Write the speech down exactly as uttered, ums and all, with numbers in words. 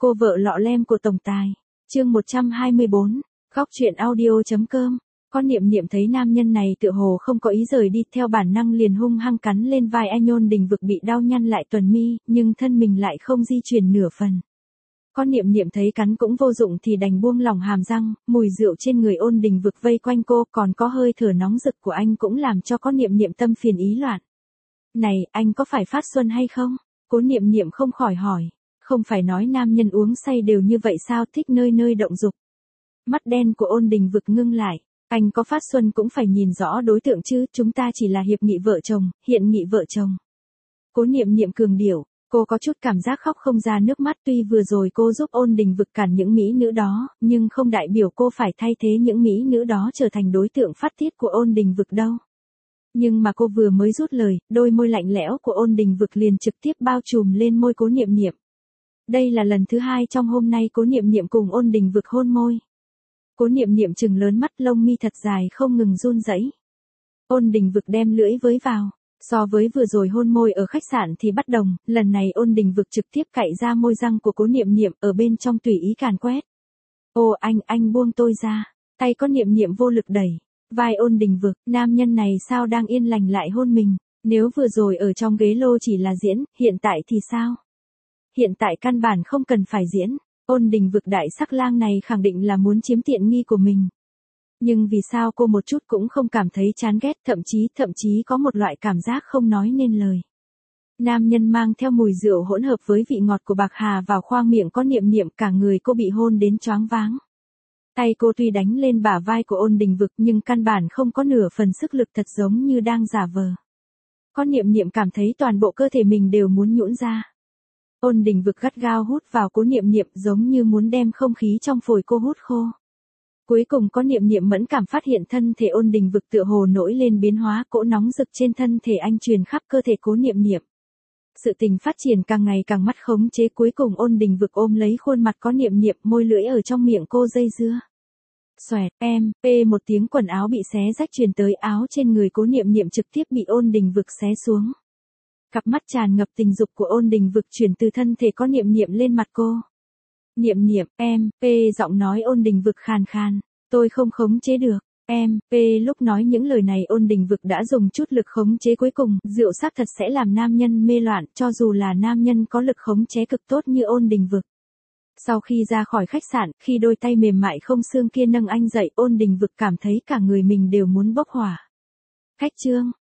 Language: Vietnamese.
Cô vợ lọ lem của tổng tài. Chương một trăm hai mươi bốn. Góc truyện audio.com. Con Niệm Niệm thấy nam nhân này tựa hồ không có ý rời đi, theo bản năng liền hung hăng cắn lên vai anh Ôn Đình Vực bị đau nhăn lại tuần mi, nhưng thân mình lại không di chuyển nửa phần. Con Niệm Niệm thấy cắn cũng vô dụng thì đành buông lỏng hàm răng, mùi rượu trên người Ôn Đình Vực vây quanh cô, còn có hơi thở nóng rực của anh cũng làm cho con Niệm Niệm tâm phiền ý loạn. Này, anh có phải phát xuân hay không? Cố Niệm Niệm không khỏi hỏi. Không phải nói nam nhân uống say đều như vậy sao, thích nơi nơi động dục. Mắt đen của Ôn Đình Vực ngưng lại. Anh có phát xuân cũng phải nhìn rõ đối tượng chứ, chúng ta chỉ là hiệp nghị vợ chồng, hiện nghị vợ chồng. Cố Niệm Niệm cường điệu, cô có chút cảm giác khóc không ra nước mắt, tuy vừa rồi cô giúp Ôn Đình Vực cản những mỹ nữ đó, nhưng không đại biểu cô phải thay thế những mỹ nữ đó trở thành đối tượng phát tiết của Ôn Đình Vực đâu. Nhưng mà cô vừa mới rút lời, đôi môi lạnh lẽo của Ôn Đình Vực liền trực tiếp bao trùm lên môi Cố Niệm Niệm. Đây là lần thứ hai trong hôm nay Cố Niệm Niệm cùng Ôn Đình Vực hôn môi. Cố Niệm Niệm trừng lớn mắt, lông mi thật dài không ngừng run rẩy. Ôn Đình Vực đem lưỡi với vào. So với vừa rồi hôn môi ở khách sạn thì bất đồng, lần này Ôn Đình Vực trực tiếp cạy ra môi răng của Cố Niệm Niệm, ở bên trong tùy ý càn quét. Ô anh, anh buông tôi ra. Tay Cố Niệm Niệm vô lực đẩy vai Ôn Đình Vực, nam nhân này sao đang yên lành lại hôn mình, nếu vừa rồi ở trong ghế lô chỉ là diễn, hiện tại thì sao? Hiện tại căn bản không cần phải diễn. Ôn Đình Vực đại sắc lang này khẳng định là muốn chiếm tiện nghi của mình. Nhưng vì sao cô một chút cũng không cảm thấy chán ghét, thậm chí, thậm chí có một loại cảm giác không nói nên lời. Nam nhân mang theo mùi rượu hỗn hợp với vị ngọt của bạc hà vào khoang miệng Có Niệm Niệm, cả người cô bị hôn đến choáng váng. Tay cô tuy đánh lên bả vai của Ôn Đình Vực nhưng căn bản không có nửa phần sức lực, thật giống như đang giả vờ. Có Niệm Niệm cảm thấy toàn bộ cơ thể mình đều muốn nhũn ra. Ôn Đình Vực gắt gao hút vào Cố Niệm Niệm, giống như muốn đem không khí trong phổi cô hút khô. Cuối cùng Có Niệm Niệm mẫn cảm phát hiện thân thể Ôn Đình Vực tựa hồ nổi lên biến hóa, cỗ nóng rực trên thân thể anh truyền khắp cơ thể Cố Niệm Niệm. Sự tình phát triển càng ngày càng mất khống chế, cuối cùng Ôn Đình Vực ôm lấy khuôn mặt Có Niệm Niệm, môi lưỡi ở trong miệng cô dây dưa. Xoẹt, em, p một tiếng, quần áo bị xé rách truyền tới, áo trên người Cố Niệm Niệm trực tiếp bị Ôn Đình Vực xé xuống. Cặp mắt tràn ngập tình dục của Ôn Đình Vực chuyển từ thân thể Có Niệm Niệm lên mặt cô. Niệm Niệm, em, p giọng nói Ôn Đình Vực khàn khàn, tôi không khống chế được, em, p lúc nói những lời này Ôn Đình Vực đã dùng chút lực khống chế, cuối cùng, rượu xác thật sẽ làm nam nhân mê loạn, cho dù là nam nhân có lực khống chế cực tốt như Ôn Đình Vực. Sau khi ra khỏi khách sạn, khi đôi tay mềm mại không xương kia nâng anh dậy, Ôn Đình Vực cảm thấy cả người mình đều muốn bốc hỏa. Khách trương,